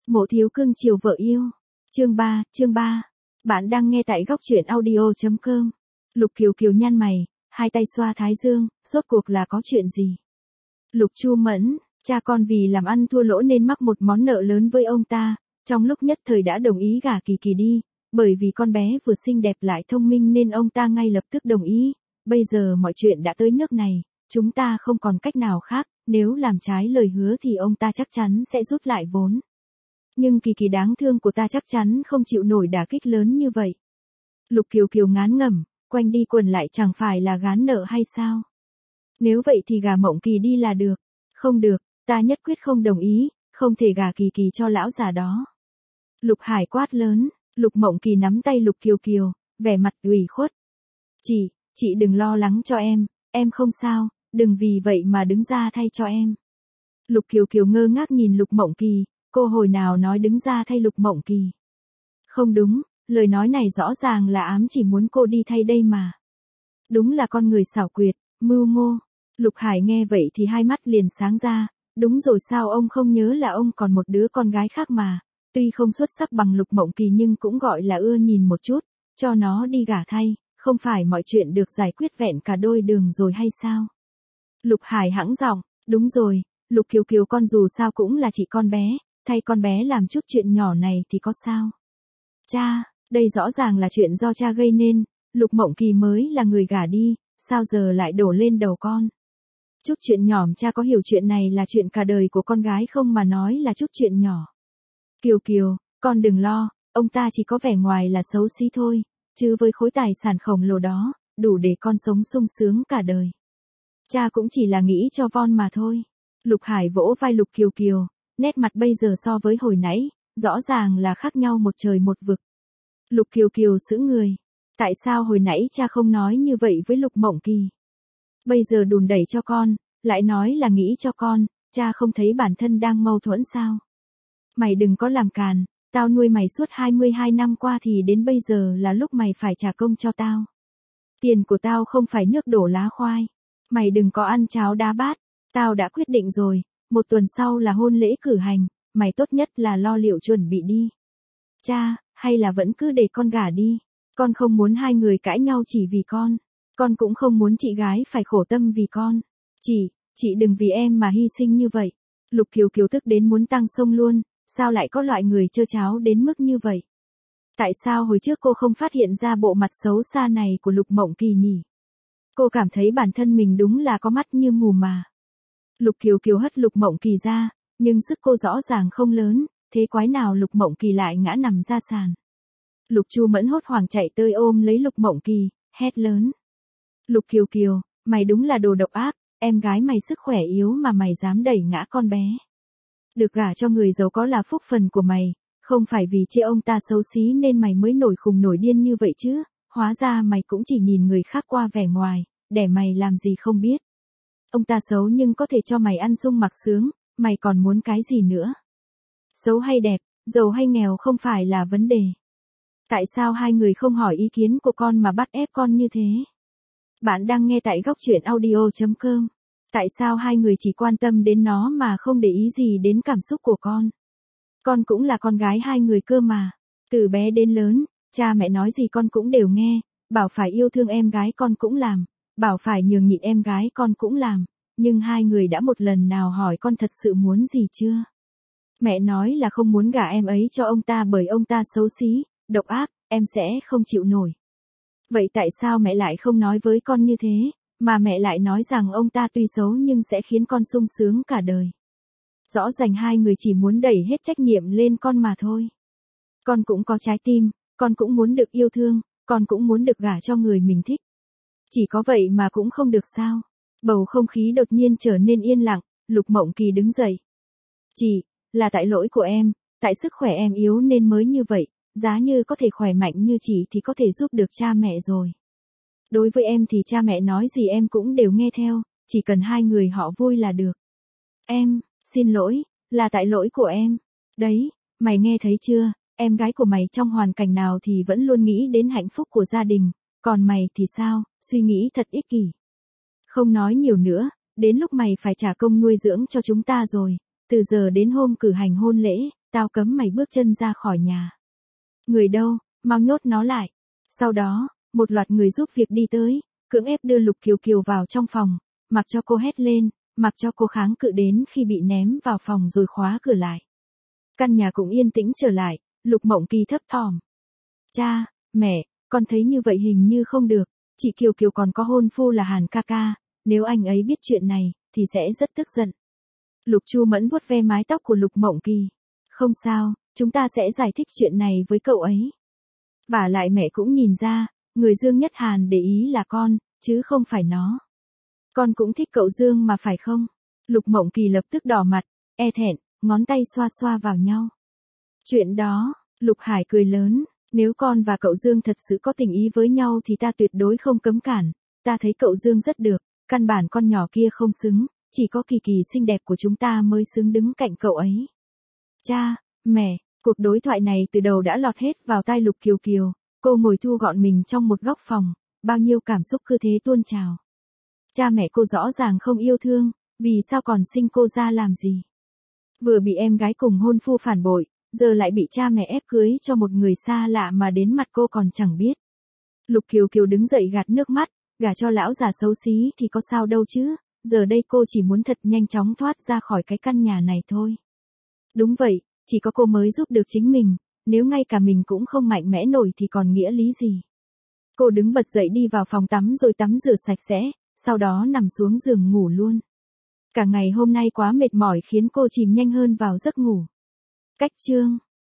Mộ thiếu cưng chiều vợ yêu. Chương 3. Bạn đang nghe tại góc truyện audio.com. Lục Kiều Kiều nhăn mày, hai tay xoa thái dương, rốt cuộc là có chuyện gì? Lục Chu Mẫn, cha con vì làm ăn thua lỗ nên mắc một món nợ lớn với ông ta, trong lúc nhất thời đã đồng ý gả Kỳ Kỳ đi, bởi vì con bé vừa xinh đẹp lại thông minh nên ông ta ngay lập tức đồng ý. Bây giờ mọi chuyện đã tới nước này, chúng ta không còn cách nào khác, nếu làm trái lời hứa thì ông ta chắc chắn sẽ rút lại vốn. Nhưng Kỳ Kỳ đáng thương của ta chắc chắn không chịu nổi đả kích lớn như vậy. Lục Kiều Kiều ngán ngẩm, quanh đi quẩn lại chẳng phải là gán nợ hay sao? Nếu vậy thì gả Mộng Kỳ đi là được. Không được, ta nhất quyết không đồng ý, không thể gả Kỳ Kỳ cho lão già đó. Lục Hải quát lớn, Lục Mộng Kỳ nắm tay Lục Kiều Kiều, vẻ mặt ủy khuất. Chị đừng lo lắng cho em không sao, đừng vì vậy mà đứng ra thay cho em. Lục Kiều Kiều ngơ ngác nhìn Lục Mộng Kỳ, cô hồi nào nói đứng ra thay Lục Mộng Kỳ. Không đúng, lời nói này rõ ràng là ám chỉ muốn cô đi thay đây mà. Đúng là con người xảo quyệt, mưu mô. Lục Hải nghe vậy thì hai mắt liền sáng ra, đúng rồi, sao ông không nhớ là ông còn một đứa con gái khác mà, tuy không xuất sắc bằng Lục Mộng Kỳ nhưng cũng gọi là ưa nhìn một chút, cho nó đi gả thay, không phải mọi chuyện được giải quyết vẹn cả đôi đường rồi hay sao? Lục Hải hãng giọng, đúng rồi, Lục Kiều Kiều con dù sao cũng là chị con bé, thay con bé làm chút chuyện nhỏ này thì có sao? Cha, đây rõ ràng là chuyện do cha gây nên, Lục Mộng Kỳ mới là người gả đi, sao giờ lại đổ lên đầu con? Chút chuyện nhỏ, cha có hiểu chuyện này là chuyện cả đời của con gái không mà nói là chút chuyện nhỏ. Kiều Kiều, con đừng lo, ông ta chỉ có vẻ ngoài là xấu xí thôi, chứ với khối tài sản khổng lồ đó, đủ để con sống sung sướng cả đời. Cha cũng chỉ là nghĩ cho Von mà thôi. Lục Hải vỗ vai Lục Kiều Kiều, nét mặt bây giờ so với hồi nãy, rõ ràng là khác nhau một trời một vực. Lục Kiều Kiều sững người. Tại sao hồi nãy cha không nói như vậy với Lục Mộng Kỳ? Bây giờ đùn đẩy cho con, lại nói là nghĩ cho con, cha không thấy bản thân đang mâu thuẫn sao? Mày đừng có làm càn, tao nuôi mày suốt 22 năm qua thì đến bây giờ là lúc mày phải trả công cho tao. Tiền của tao không phải nước đổ lá khoai. Mày đừng có ăn cháo đá bát, tao đã quyết định rồi, 1 tuần sau là hôn lễ cử hành, mày tốt nhất là lo liệu chuẩn bị đi. Cha, hay là vẫn cứ để con gả đi, con không muốn hai người cãi nhau chỉ vì con cũng không muốn chị gái phải khổ tâm vì con. Chị đừng vì em mà hy sinh như vậy. Lục Kiều Kiều tức đến muốn tăng sông luôn, sao lại có loại người trơ tráo đến mức như vậy? Tại sao hồi trước cô không phát hiện ra bộ mặt xấu xa này của Lục Mộng Kỳ nhỉ? Cô cảm thấy bản thân mình đúng là có mắt như mù mà. Lục Kiều Kiều hất Lục Mộng Kỳ ra, nhưng sức cô rõ ràng không lớn, thế quái nào Lục Mộng Kỳ lại ngã nằm ra sàn. Lục Chu Mẫn hốt hoảng chạy tới ôm lấy Lục Mộng Kỳ, hét lớn. Lục Kiều Kiều, mày đúng là đồ độc ác, em gái mày sức khỏe yếu mà mày dám đẩy ngã con bé. Được gả cho người giàu có là phúc phần của mày, không phải vì chê ông ta xấu xí nên mày mới nổi khùng nổi điên như vậy chứ, hóa ra mày cũng chỉ nhìn người khác qua vẻ ngoài, để mày làm gì không biết. Ông ta xấu nhưng có thể cho mày ăn sung mặc sướng, mày còn muốn cái gì nữa? Xấu hay đẹp, giàu hay nghèo không phải là vấn đề. Tại sao hai người không hỏi ý kiến của con mà bắt ép con như thế? Bạn đang nghe tại góc truyện audio.com. Tại sao hai người chỉ quan tâm đến nó mà không để ý gì đến cảm xúc của con? Con cũng là con gái hai người cơ mà. Từ bé đến lớn, cha mẹ nói gì con cũng đều nghe, bảo phải yêu thương em gái con cũng làm, bảo phải nhường nhịn em gái con cũng làm, nhưng hai người đã một lần nào hỏi con thật sự muốn gì chưa? Mẹ nói là không muốn gả em ấy cho ông ta bởi ông ta xấu xí, độc ác, em sẽ không chịu nổi. Vậy tại sao mẹ lại không nói với con như thế, mà mẹ lại nói rằng ông ta tuy xấu nhưng sẽ khiến con sung sướng cả đời? Rõ ràng hai người chỉ muốn đẩy hết trách nhiệm lên con mà thôi. Con cũng có trái tim, con cũng muốn được yêu thương, con cũng muốn được gả cho người mình thích. Chỉ có vậy mà cũng không được sao? Bầu không khí đột nhiên trở nên yên lặng, Lục Mộng Kỳ đứng dậy. Chị, là tại lỗi của em, tại sức khỏe em yếu nên mới như vậy, giá như có thể khỏe mạnh như chị thì có thể giúp được cha mẹ rồi. Đối với em thì cha mẹ nói gì em cũng đều nghe theo, chỉ cần hai người họ vui là được. Em, xin lỗi, là tại lỗi của em. Đấy, mày nghe thấy chưa, em gái của mày trong hoàn cảnh nào thì vẫn luôn nghĩ đến hạnh phúc của gia đình, còn mày thì sao, suy nghĩ thật ích kỷ. Không nói nhiều nữa, đến lúc mày phải trả công nuôi dưỡng cho chúng ta rồi, từ giờ đến hôm cử hành hôn lễ, tao cấm mày bước chân ra khỏi nhà. Người đâu, mau nhốt nó lại. Sau đó, một loạt người giúp việc đi tới, cưỡng ép đưa Lục Kiều Kiều vào trong phòng, mặc cho cô hét lên, mặc cho cô kháng cự đến khi bị ném vào phòng rồi khóa cửa lại. Căn nhà cũng yên tĩnh trở lại, Lục Mộng Kỳ thấp thỏm. Cha, mẹ, con thấy như vậy hình như không được, chị Kiều Kiều còn có hôn phu là Hàn ca ca, nếu anh ấy biết chuyện này, thì sẽ rất tức giận. Lục Chu Mẫn vuốt ve mái tóc của Lục Mộng Kỳ. Không sao, chúng ta sẽ giải thích chuyện này với cậu ấy. Vả lại mẹ cũng nhìn ra, người Dương Nhất Hàn để ý là con, chứ không phải nó. Con cũng thích cậu Dương mà phải không? Lục Mộng Kỳ lập tức đỏ mặt, e thẹn, ngón tay xoa xoa vào nhau. Chuyện đó, Lục Hải cười lớn, nếu con và cậu Dương thật sự có tình ý với nhau thì ta tuyệt đối không cấm cản. Ta thấy cậu Dương rất được, căn bản con nhỏ kia không xứng, chỉ có Kỳ Kỳ xinh đẹp của chúng ta mới xứng đứng cạnh cậu ấy. Cha, mẹ, cuộc đối thoại này từ đầu đã lọt hết vào tai Lục Kiều Kiều, cô ngồi thu gọn mình trong một góc phòng, bao nhiêu cảm xúc cứ thế tuôn trào. Cha mẹ cô rõ ràng không yêu thương, vì sao còn sinh cô ra làm gì? Vừa bị em gái cùng hôn phu phản bội, giờ lại bị cha mẹ ép cưới cho một người xa lạ mà đến mặt cô còn chẳng biết. Lục Kiều Kiều đứng dậy gạt nước mắt, gả cho lão già xấu xí thì có sao đâu chứ, giờ đây cô chỉ muốn thật nhanh chóng thoát ra khỏi cái căn nhà này thôi. Đúng vậy, chỉ có cô mới giúp được chính mình, nếu ngay cả mình cũng không mạnh mẽ nổi thì còn nghĩa lý gì. Cô đứng bật dậy đi vào phòng tắm rồi tắm rửa sạch sẽ, sau đó nằm xuống giường ngủ luôn. Cả ngày hôm nay quá mệt mỏi khiến cô chìm nhanh hơn vào giấc ngủ. Cách chương